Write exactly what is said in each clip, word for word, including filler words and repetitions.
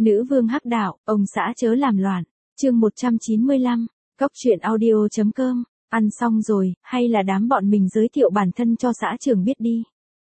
Nữ vương hắc đạo, ông xã chớ làm loạn. Chương một trăm chín mươi lăm, Cóc truyện audio chấm com. Ăn xong rồi, hay là đám bọn mình giới thiệu bản thân cho xã trưởng biết đi.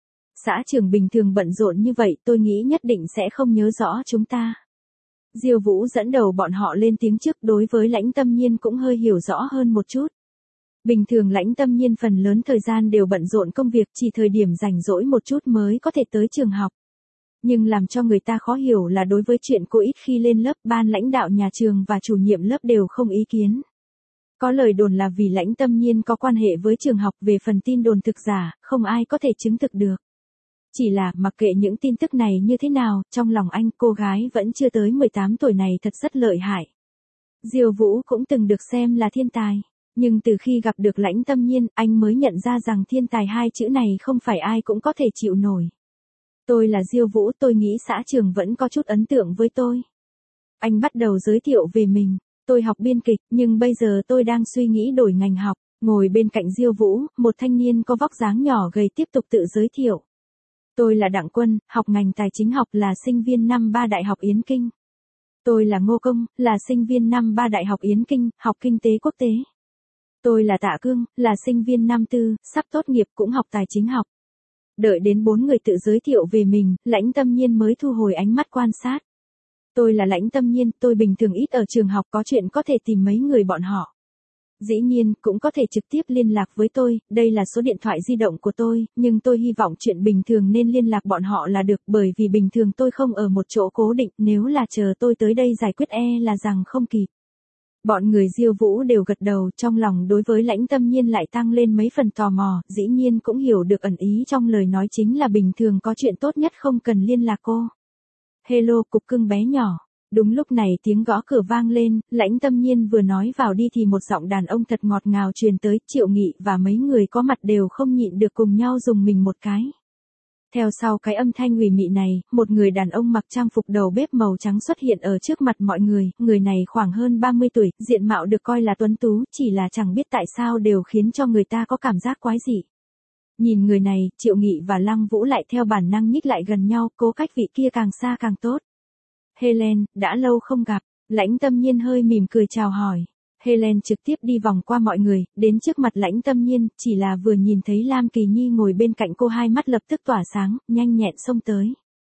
Xã trưởng bình thường bận rộn như vậy, tôi nghĩ nhất định sẽ không nhớ rõ chúng ta. Diêu Vũ dẫn đầu bọn họ lên tiếng trước, đối với Lãnh Tâm Nhiên cũng hơi hiểu rõ hơn một chút. Bình thường Lãnh Tâm Nhiên phần lớn thời gian đều bận rộn công việc, chỉ thời điểm rảnh rỗi một chút mới có thể tới trường học. Nhưng làm cho người ta khó hiểu là đối với chuyện cô ít khi lên lớp, ban lãnh đạo nhà trường và chủ nhiệm lớp đều không ý kiến. Có lời đồn là vì Lãnh Tâm Nhiên có quan hệ với trường học, về phần tin đồn thực giả, không ai có thể chứng thực được. Chỉ là, mặc kệ những tin tức này như thế nào, trong lòng anh, cô gái vẫn chưa tới mười tám tuổi này thật rất lợi hại. Diêu Vũ cũng từng được xem là thiên tài. Nhưng từ khi gặp được Lãnh Tâm Nhiên, anh mới nhận ra rằng thiên tài hai chữ này không phải ai cũng có thể chịu nổi. Tôi là Diêu Vũ, tôi nghĩ xã trưởng vẫn có chút ấn tượng với tôi. Anh bắt đầu giới thiệu về mình. Tôi học biên kịch, nhưng bây giờ tôi đang suy nghĩ đổi ngành học. Ngồi bên cạnh Diêu Vũ, một thanh niên có vóc dáng nhỏ gầy tiếp tục tự giới thiệu. Tôi là Đặng Quân, học ngành tài chính học, là sinh viên năm ba Đại học Yến Kinh. Tôi là Ngô Công, là sinh viên năm ba Đại học Yến Kinh, học kinh tế quốc tế. Tôi là Tạ Cương, là sinh viên năm tư, sắp tốt nghiệp cũng học tài chính học. Đợi đến bốn người tự giới thiệu về mình, Lãnh Tâm Nhiên mới thu hồi ánh mắt quan sát. Tôi là Lãnh Tâm Nhiên, tôi bình thường ít ở trường học, có chuyện có thể tìm mấy người bọn họ. Dĩ nhiên, cũng có thể trực tiếp liên lạc với tôi, đây là số điện thoại di động của tôi, nhưng tôi hy vọng chuyện bình thường nên liên lạc bọn họ là được, bởi vì bình thường tôi không ở một chỗ cố định, nếu là chờ tôi tới đây giải quyết e là rằng không kịp. Bọn người Diêu Vũ đều gật đầu, trong lòng đối với Lãnh Tâm Nhiên lại tăng lên mấy phần tò mò, dĩ nhiên cũng hiểu được ẩn ý trong lời nói chính là bình thường có chuyện tốt nhất không cần liên lạc cô. Hello, cục cưng bé nhỏ. Đúng lúc này tiếng gõ cửa vang lên, Lãnh Tâm Nhiên vừa nói vào đi thì một giọng đàn ông thật ngọt ngào truyền tới, Triệu Nghị và mấy người có mặt đều không nhịn được cùng nhau dùng mình một cái. Theo sau cái âm thanh ủy mị này, một người đàn ông mặc trang phục đầu bếp màu trắng xuất hiện ở trước mặt mọi người, người này khoảng hơn ba mươi tuổi, diện mạo được coi là tuấn tú, chỉ là chẳng biết tại sao đều khiến cho người ta có cảm giác quái dị. Nhìn người này, Triệu Nghị và Lăng Vũ lại theo bản năng nhích lại gần nhau, cố cách vị kia càng xa càng tốt. Helen, đã lâu không gặp, Lãnh Tâm Nhiên hơi mỉm cười chào hỏi. Helen trực tiếp đi vòng qua mọi người, đến trước mặt Lãnh Tâm Nhiên, chỉ là vừa nhìn thấy Lam Kỳ Nhi ngồi bên cạnh cô, hai mắt lập tức tỏa sáng, nhanh nhẹn xông tới.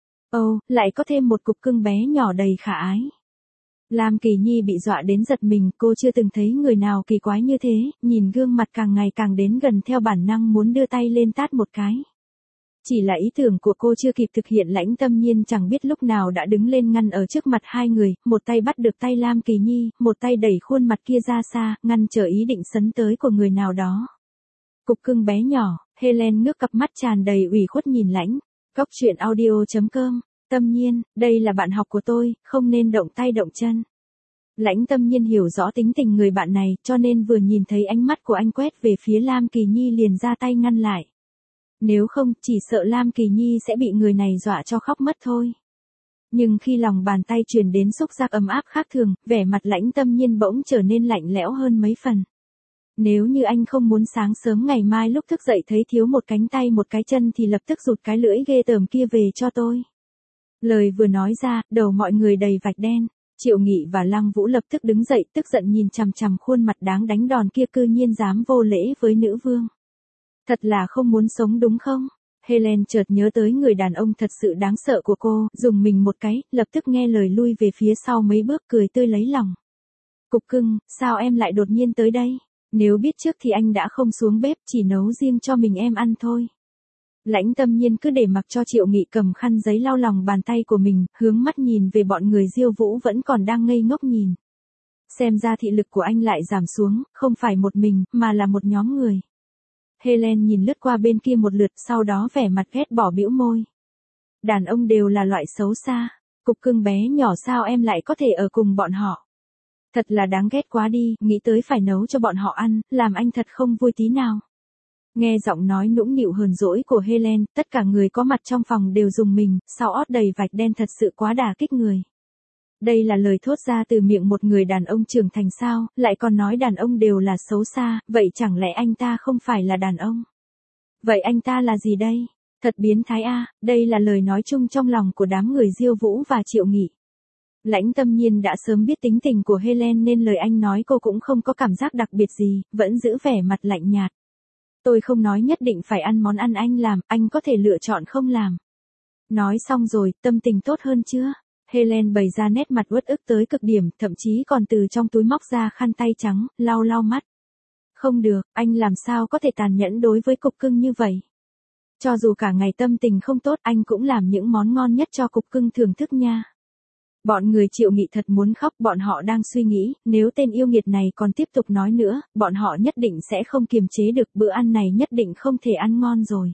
Ồ, oh, lại có thêm một cục cưng bé nhỏ đầy khả ái. Lam Kỳ Nhi bị dọa đến giật mình, cô chưa từng thấy người nào kỳ quái như thế, nhìn gương mặt càng ngày càng đến gần theo bản năng muốn đưa tay lên tát một cái. Chỉ là ý tưởng của cô chưa kịp thực hiện, Lãnh Tâm Nhiên chẳng biết lúc nào đã đứng lên ngăn ở trước mặt hai người, một tay bắt được tay Lam Kỳ Nhi, một tay đẩy khuôn mặt kia ra xa, ngăn trở ý định sấn tới của người nào đó. Cục cưng bé nhỏ, Helen ngước cặp mắt tràn đầy ủy khuất nhìn Lãnh. Cóc truyện audio chấm com. Tâm Nhiên, đây là bạn học của tôi, không nên động tay động chân. Lãnh Tâm Nhiên hiểu rõ tính tình người bạn này, cho nên vừa nhìn thấy ánh mắt của anh quét về phía Lam Kỳ Nhi liền ra tay ngăn lại. Nếu không, chỉ sợ Lam Kỳ Nhi sẽ bị người này dọa cho khóc mất thôi. Nhưng khi lòng bàn tay truyền đến xúc giác ấm áp khác thường, vẻ mặt Lãnh Tâm Nhiên bỗng trở nên lạnh lẽo hơn mấy phần. Nếu như anh không muốn sáng sớm ngày mai lúc thức dậy thấy thiếu một cánh tay một cái chân thì lập tức rụt cái lưỡi ghê tởm kia về cho tôi. Lời vừa nói ra, đầu mọi người đầy vạch đen. Triệu Nghị và Lăng Vũ lập tức đứng dậy, tức giận nhìn chằm chằm khuôn mặt đáng đánh đòn kia, cư nhiên dám vô lễ với nữ vương. Thật là không muốn sống đúng không? Helen chợt nhớ tới người đàn ông thật sự đáng sợ của cô, dùng mình một cái, lập tức nghe lời lui về phía sau mấy bước, cười tươi lấy lòng. Cục cưng, sao em lại đột nhiên tới đây? Nếu biết trước thì anh đã không xuống bếp, chỉ nấu riêng cho mình em ăn thôi. Lãnh Tâm Nhiên cứ để mặc cho Triệu Nghị cầm khăn giấy lau lòng bàn tay của mình, hướng mắt nhìn về bọn người Diêu Vũ vẫn còn đang ngây ngốc nhìn. Xem ra thị lực của anh lại giảm xuống, không phải một mình, mà là một nhóm người. Helen nhìn lướt qua bên kia một lượt, sau đó vẻ mặt ghét bỏ bĩu môi. Đàn ông đều là loại xấu xa, cục cưng bé nhỏ sao em lại có thể ở cùng bọn họ. Thật là đáng ghét quá đi, nghĩ tới phải nấu cho bọn họ ăn, làm anh thật không vui tí nào. Nghe giọng nói nũng nịu hờn dỗi của Helen, tất cả người có mặt trong phòng đều rùng mình, sau ót đầy vạch đen thật sự quá đả kích người. Đây là lời thốt ra từ miệng một người đàn ông trưởng thành sao, lại còn nói đàn ông đều là xấu xa, vậy chẳng lẽ anh ta không phải là đàn ông? Vậy anh ta là gì đây? Thật biến thái a, đây là lời nói chung trong lòng của đám người Diêu Vũ và Triệu Nghị. Lãnh Tâm Nhiên đã sớm biết tính tình của Helen nên lời anh nói cô cũng không có cảm giác đặc biệt gì, vẫn giữ vẻ mặt lạnh nhạt. Tôi không nói nhất định phải ăn món ăn anh làm, anh có thể lựa chọn không làm. Nói xong rồi, tâm tình tốt hơn chưa? Helen bày ra nét mặt uất ức tới cực điểm, thậm chí còn từ trong túi móc ra khăn tay trắng, lau lau mắt. Không được, anh làm sao có thể tàn nhẫn đối với cục cưng như vậy? Cho dù cả ngày tâm tình không tốt, anh cũng làm những món ngon nhất cho cục cưng thưởng thức nha. Bọn người Triệu Nghị thật muốn khóc, bọn họ đang suy nghĩ, nếu tên yêu nghiệt này còn tiếp tục nói nữa, bọn họ nhất định sẽ không kiềm chế được, bữa ăn này nhất định không thể ăn ngon rồi.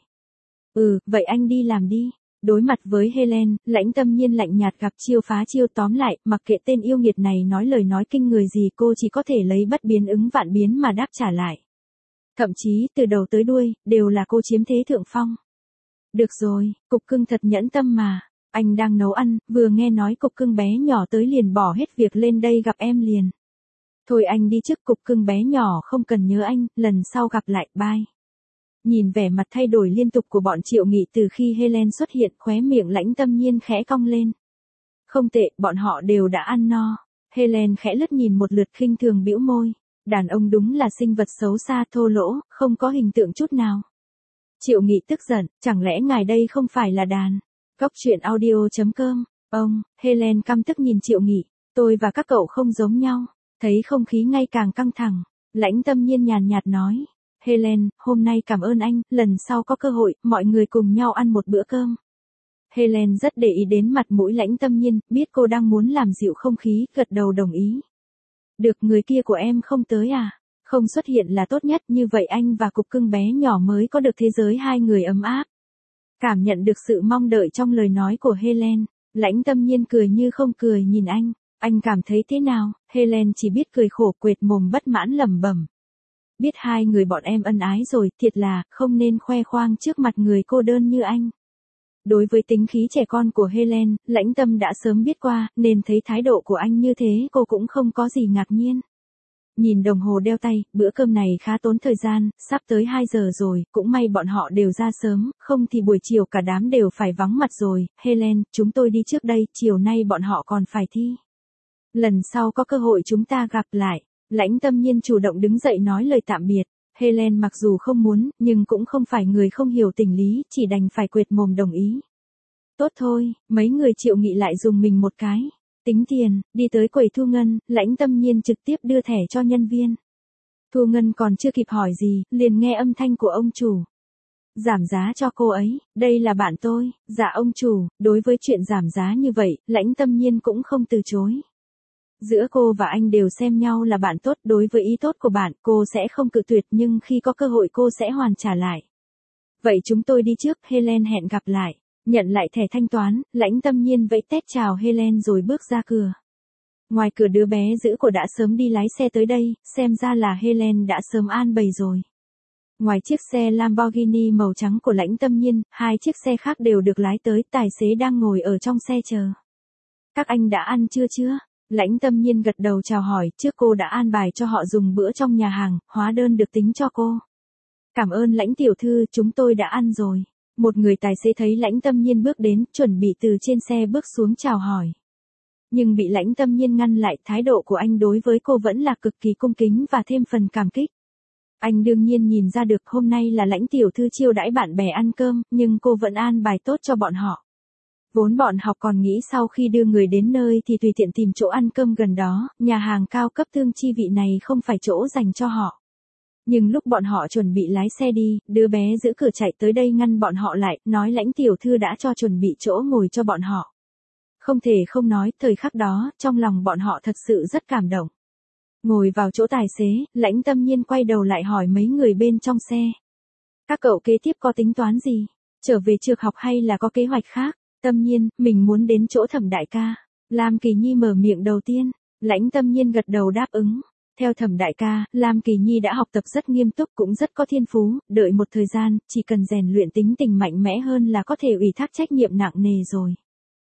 Ừ, vậy anh đi làm đi. Đối mặt với Helen, Lãnh Tâm Nhiên lạnh nhạt gặp chiêu phá chiêu, tóm lại, mặc kệ tên yêu nghiệt này nói lời nói kinh người gì, cô chỉ có thể lấy bất biến ứng vạn biến mà đáp trả lại. Thậm chí, từ đầu tới đuôi, đều là cô chiếm thế thượng phong. Được rồi, cục cưng thật nhẫn tâm mà. Anh đang nấu ăn, vừa nghe nói cục cưng bé nhỏ tới liền bỏ hết việc lên đây gặp em liền. Thôi anh đi trước, cục cưng bé nhỏ không cần nhớ anh, lần sau gặp lại, bye. Nhìn vẻ mặt thay đổi liên tục của bọn Triệu Nghị từ khi Helen xuất hiện, khóe miệng Lãnh Tâm Nhiên khẽ cong lên. Không tệ, bọn họ đều đã ăn no. Helen khẽ lướt nhìn một lượt khinh thường bĩu môi. Đàn ông đúng là sinh vật xấu xa thô lỗ, không có hình tượng chút nào. Triệu Nghị tức giận, chẳng lẽ ngài đây không phải là đàn? Cóc truyện audio chấm com. Ông, Helen căm tức nhìn Triệu Nghị. Tôi và các cậu không giống nhau. Thấy không khí ngay càng căng thẳng. Lãnh Tâm Nhiên nhàn nhạt nói. Helen, hôm nay cảm ơn anh, lần sau có cơ hội, mọi người cùng nhau ăn một bữa cơm. Helen rất để ý đến mặt mũi Lãnh Tâm Nhiên, biết cô đang muốn làm dịu không khí, gật đầu đồng ý. Được, người kia của em không tới à? Không xuất hiện là tốt nhất, như vậy anh và cục cưng bé nhỏ mới có được thế giới hai người ấm áp. Cảm nhận được sự mong đợi trong lời nói của Helen, Lãnh Tâm Nhiên cười như không cười nhìn anh. Anh cảm thấy thế nào? Helen chỉ biết cười khổ, quệt mồm bất mãn lẩm bẩm. Biết hai người bọn em ân ái rồi, thiệt là, không nên khoe khoang trước mặt người cô đơn như anh. Đối với tính khí trẻ con của Helen, Lãnh Tâm đã sớm biết qua, nên thấy thái độ của anh như thế cô cũng không có gì ngạc nhiên. Nhìn đồng hồ đeo tay, bữa cơm này khá tốn thời gian, sắp tới hai giờ rồi, cũng may bọn họ đều ra sớm, không thì buổi chiều cả đám đều phải vắng mặt rồi. Helen, chúng tôi đi trước đây, chiều nay bọn họ còn phải thi. Lần sau có cơ hội chúng ta gặp lại. Lãnh Tâm Nhiên chủ động đứng dậy nói lời tạm biệt. Helen mặc dù không muốn, nhưng cũng không phải người không hiểu tình lý, chỉ đành phải quệt mồm đồng ý. Tốt thôi, mấy người Triệu Nghị lại dùng mình một cái. Tính tiền, đi tới quầy thu ngân, Lãnh Tâm Nhiên trực tiếp đưa thẻ cho nhân viên. Thu ngân còn chưa kịp hỏi gì, liền nghe âm thanh của ông chủ. Giảm giá cho cô ấy, đây là bạn tôi. Dạ ông chủ, đối với chuyện giảm giá như vậy, Lãnh Tâm Nhiên cũng không từ chối. Giữa cô và anh đều xem nhau là bạn tốt, đối với ý tốt của bạn, cô sẽ không cự tuyệt, nhưng khi có cơ hội cô sẽ hoàn trả lại. Vậy chúng tôi đi trước, Helen hẹn gặp lại. Nhận lại thẻ thanh toán, Lãnh Tâm Nhiên vẫy tét chào Helen rồi bước ra cửa. Ngoài cửa đứa bé giữ của đã sớm đi lái xe tới đây, xem ra là Helen đã sớm an bày rồi. Ngoài chiếc xe Lamborghini màu trắng của Lãnh Tâm Nhiên, hai chiếc xe khác đều được lái tới, tài xế đang ngồi ở trong xe chờ. Các anh đã ăn chưa chưa? Lãnh Tâm Nhiên gật đầu chào hỏi, trước cô đã an bài cho họ dùng bữa trong nhà hàng, hóa đơn được tính cho cô. Cảm ơn Lãnh tiểu thư, chúng tôi đã ăn rồi. Một người tài xế thấy Lãnh Tâm Nhiên bước đến, chuẩn bị từ trên xe bước xuống chào hỏi. Nhưng bị Lãnh Tâm Nhiên ngăn lại, thái độ của anh đối với cô vẫn là cực kỳ cung kính và thêm phần cảm kích. Anh đương nhiên nhìn ra được hôm nay là Lãnh tiểu thư chiêu đãi bạn bè ăn cơm, nhưng cô vẫn an bài tốt cho bọn họ. Vốn bọn họ còn nghĩ sau khi đưa người đến nơi thì tùy tiện tìm chỗ ăn cơm gần đó, nhà hàng cao cấp thương chi vị này không phải chỗ dành cho họ. Nhưng lúc bọn họ chuẩn bị lái xe đi, đứa bé giữ cửa chạy tới đây ngăn bọn họ lại, nói Lãnh tiểu thư đã cho chuẩn bị chỗ ngồi cho bọn họ. Không thể không nói, thời khắc đó, trong lòng bọn họ thật sự rất cảm động. Ngồi vào chỗ tài xế, Lãnh Tâm Nhiên quay đầu lại hỏi mấy người bên trong xe. Các cậu kế tiếp có tính toán gì? Trở về trường học hay là có kế hoạch khác? Tâm Nhiên, mình muốn đến chỗ Thẩm đại ca. Lam Kỳ Nhi mở miệng đầu tiên. Lãnh Tâm Nhiên gật đầu đáp ứng. Theo Thẩm đại ca, Lam Kỳ Nhi đã học tập rất nghiêm túc, cũng rất có thiên phú, đợi một thời gian, chỉ cần rèn luyện tính tình mạnh mẽ hơn là có thể ủy thác trách nhiệm nặng nề rồi.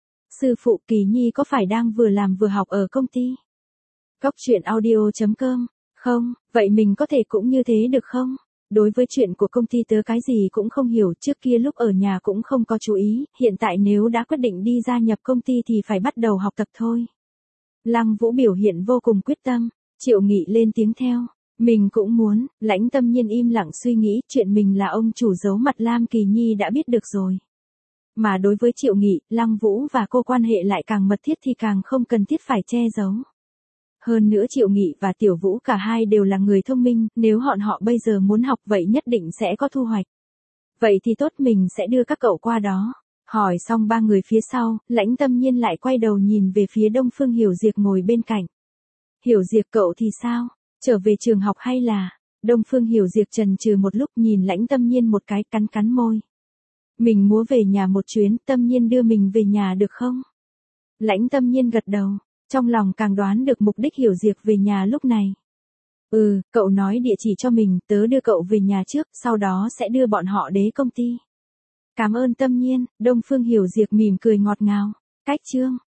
Sư phụ, Kỳ Nhi có phải đang vừa làm vừa học ở công ty? Cóc truyện audio chấm com. Không, vậy mình có thể cũng như thế được không? Đối với chuyện của công ty tớ cái gì cũng không hiểu, trước kia lúc ở nhà cũng không có chú ý, hiện tại nếu đã quyết định đi gia nhập công ty thì phải bắt đầu học tập thôi. Lăng Vũ biểu hiện vô cùng quyết tâm, Triệu Nghị lên tiếng theo. Mình cũng muốn, Lãnh Tâm Nhiên im lặng suy nghĩ, chuyện mình là ông chủ giấu mặt Lam Kỳ Nhi đã biết được rồi. Mà đối với Triệu Nghị, Lăng Vũ và cô quan hệ lại càng mật thiết thì càng không cần thiết phải che giấu. Hơn nữa Triệu Nghị và Tiểu Vũ cả hai đều là người thông minh, nếu bọn họ bây giờ muốn học vậy nhất định sẽ có thu hoạch. Vậy thì tốt, mình sẽ đưa các cậu qua đó. Hỏi xong ba người phía sau, Lãnh Tâm Nhiên lại quay đầu nhìn về phía Đông Phương Hiểu Diệp ngồi bên cạnh. Hiểu Diệp cậu thì sao? Trở về trường học hay là? Đông Phương Hiểu Diệp chần chừ một lúc nhìn Lãnh Tâm Nhiên một cái, cắn cắn môi. Mình muốn về nhà một chuyến, Tâm Nhiên đưa mình về nhà được không? Lãnh Tâm Nhiên gật đầu, trong lòng càng đoán được mục đích Hiểu Diệp về nhà lúc này. Ừ, cậu nói địa chỉ cho mình, tớ đưa cậu về nhà trước, sau đó sẽ đưa bọn họ đến công ty. Cảm ơn Tâm Nhiên, Đông Phương Hiểu Diệp mỉm cười ngọt ngào. Cách chương